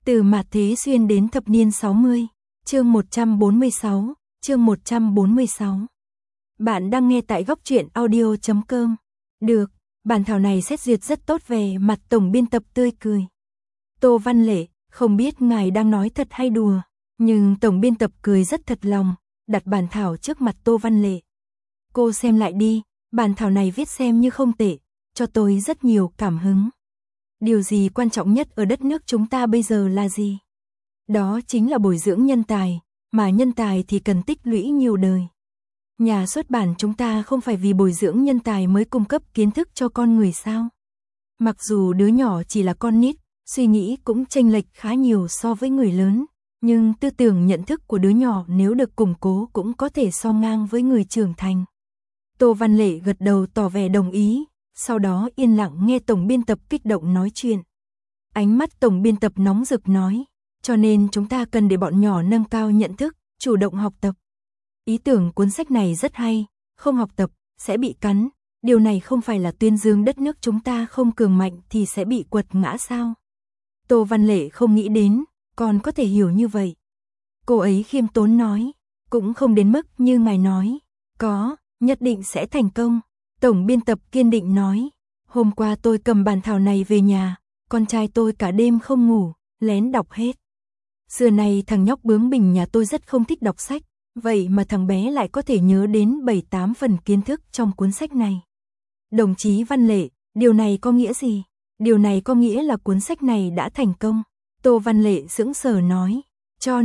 Từ mạt thế xuyên đến thập niên 60, chương 146, chương 146. Bạn đang nghe tại góc truyện audio.com. Được, bản thảo này xét duyệt rất tốt về mặt tổng biên tập tươi cười. Tô Văn Lệ, không biết ngài đang nói thật hay đùa, nhưng tổng biên tập cười rất thật lòng, đặt bản thảo trước mặt Tô Văn Lệ. Cô xem lại đi, bản thảo này viết xem như không tệ, cho tôi rất nhiều cảm hứng. Điều gì quan trọng nhất ở đất nước chúng ta bây giờ là gì? Đó chính là bồi dưỡng nhân tài, mà nhân tài thì cần tích lũy nhiều đời. Nhà xuất bản chúng ta không phải vì bồi dưỡng nhân tài mới cung cấp kiến thức cho con người sao? Mặc dù đứa nhỏ chỉ là con nít, suy nghĩ cũng chênh lệch khá nhiều so với người lớn, nhưng tư tưởng nhận thức của đứa nhỏ nếu được củng cố cũng có thể so ngang với người trưởng thành. Tô Văn Lệ gật đầu tỏ vẻ đồng ý, sau đó yên lặng nghe tổng biên tập kích động nói chuyện. Ánh mắt tổng biên tập nóng rực nói, cho nên chúng ta cần để bọn nhỏ nâng cao nhận thức, chủ động học tập. Ý tưởng cuốn sách này rất hay, không học tập, sẽ bị cắn, điều này không phải là tuyên dương đất nước chúng ta không cường mạnh thì sẽ bị quật ngã sao? Tô Văn Lệ không nghĩ đến, còn có thể hiểu như vậy. Cô ấy khiêm tốn nói, cũng không đến mức như ngài nói, có, nhất định sẽ thành công. Tổng biên tập kiên định nói, hôm qua tôi cầm bản thảo này về nhà, con trai tôi cả đêm không ngủ, lén đọc hết. Xưa này thằng nhóc bướng bỉnh nhà tôi rất không thích đọc sách, vậy mà thằng bé lại có thể nhớ đến 7-8 phần kiến thức trong cuốn sách này. Đồng chí Văn Lệ, điều này có nghĩa gì? Điều này có nghĩa là cuốn sách này đã thành công. Tô Văn Lệ sững sờ nói, cho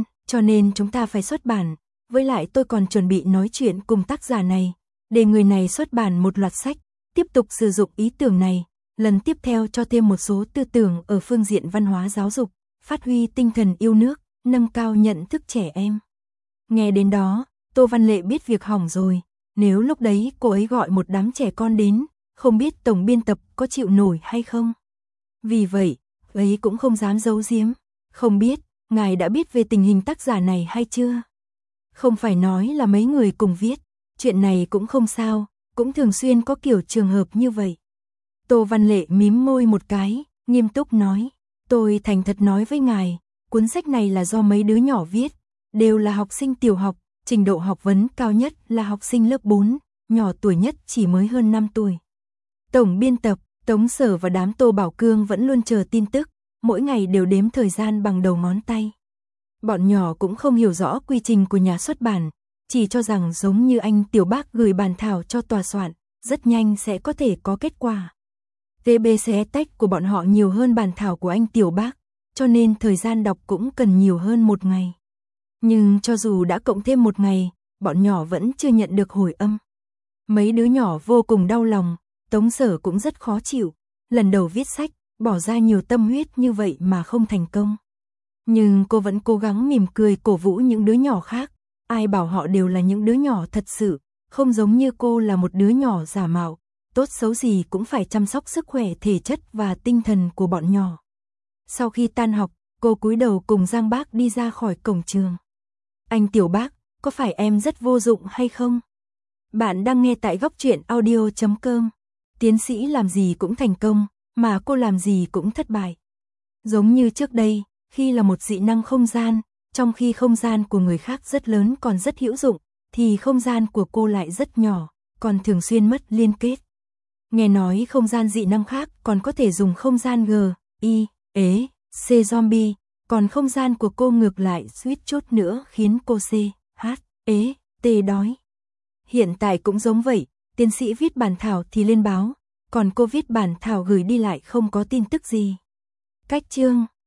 nên chúng ta phải xuất bản, với lại tôi còn chuẩn bị nói chuyện cùng tác giả này, để người này xuất bản một loạt sách, tiếp tục sử dụng ý tưởng này, lần tiếp theo cho thêm một số tư tưởng ở phương diện văn hóa giáo dục, phát huy tinh thần yêu nước, nâng cao nhận thức trẻ em. Nghe đến đó, Tô Văn Lệ biết việc hỏng rồi, nếu lúc đấy cô ấy gọi một đám trẻ con đến, không biết tổng biên tập có chịu nổi hay không. Vì vậy, ấy cũng không dám giấu giếm, không biết, ngài đã biết về tình hình tác giả này hay chưa? Không phải nói là mấy người cùng viết, chuyện này cũng không sao, cũng thường xuyên có kiểu trường hợp như vậy. Tô Văn Lệ mím môi một cái, nghiêm túc nói, tôi thành thật nói với ngài, cuốn sách này là do mấy đứa nhỏ viết, đều là học sinh tiểu học, trình độ học vấn cao nhất là học sinh lớp 4, nhỏ tuổi nhất chỉ mới hơn 5 tuổi. Tổng biên tập, Tống Sở và đám Tô Bảo Cương vẫn luôn chờ tin tức, mỗi ngày đều đếm thời gian bằng đầu ngón tay. Bọn nhỏ cũng không hiểu rõ quy trình của nhà xuất bản, chỉ cho rằng giống như anh Tiểu Bác gửi bản thảo cho tòa soạn, rất nhanh sẽ có thể có kết quả. TBC tách của bọn họ nhiều hơn bản thảo của anh Tiểu Bác, cho nên thời gian đọc cũng cần nhiều hơn một ngày. Nhưng cho dù đã cộng thêm một ngày, bọn nhỏ vẫn chưa nhận được hồi âm. Mấy đứa nhỏ vô cùng đau lòng, Tống Sở cũng rất khó chịu, lần đầu viết sách, bỏ ra nhiều tâm huyết như vậy mà không thành công. Nhưng cô vẫn cố gắng mỉm cười cổ vũ những đứa nhỏ khác, ai bảo họ đều là những đứa nhỏ thật sự, không giống như cô là một đứa nhỏ giả mạo, tốt xấu gì cũng phải chăm sóc sức khỏe thể chất và tinh thần của bọn nhỏ. Sau khi tan học, cô cúi đầu cùng Giang Bác đi ra khỏi cổng trường. Anh Tiểu Bác, có phải em rất vô dụng hay không? Bạn đang nghe tại góc truyện audio.com. Tiến sĩ làm gì cũng thành công, mà cô làm gì cũng thất bại. Giống như trước đây, khi là một dị năng không gian, trong khi không gian của người khác rất lớn còn rất hữu dụng, thì không gian của cô lại rất nhỏ, còn thường xuyên mất liên kết. Nghe nói không gian dị năng khác còn có thể dùng không gian G, I, E, C zombie, còn không gian của cô ngược lại suýt chút nữa khiến cô C, H, E, T đói. Hiện tại cũng giống vậy, tiến sĩ viết bản thảo thì lên báo, còn cô viết bản thảo gửi đi lại không có tin tức gì. Cách chương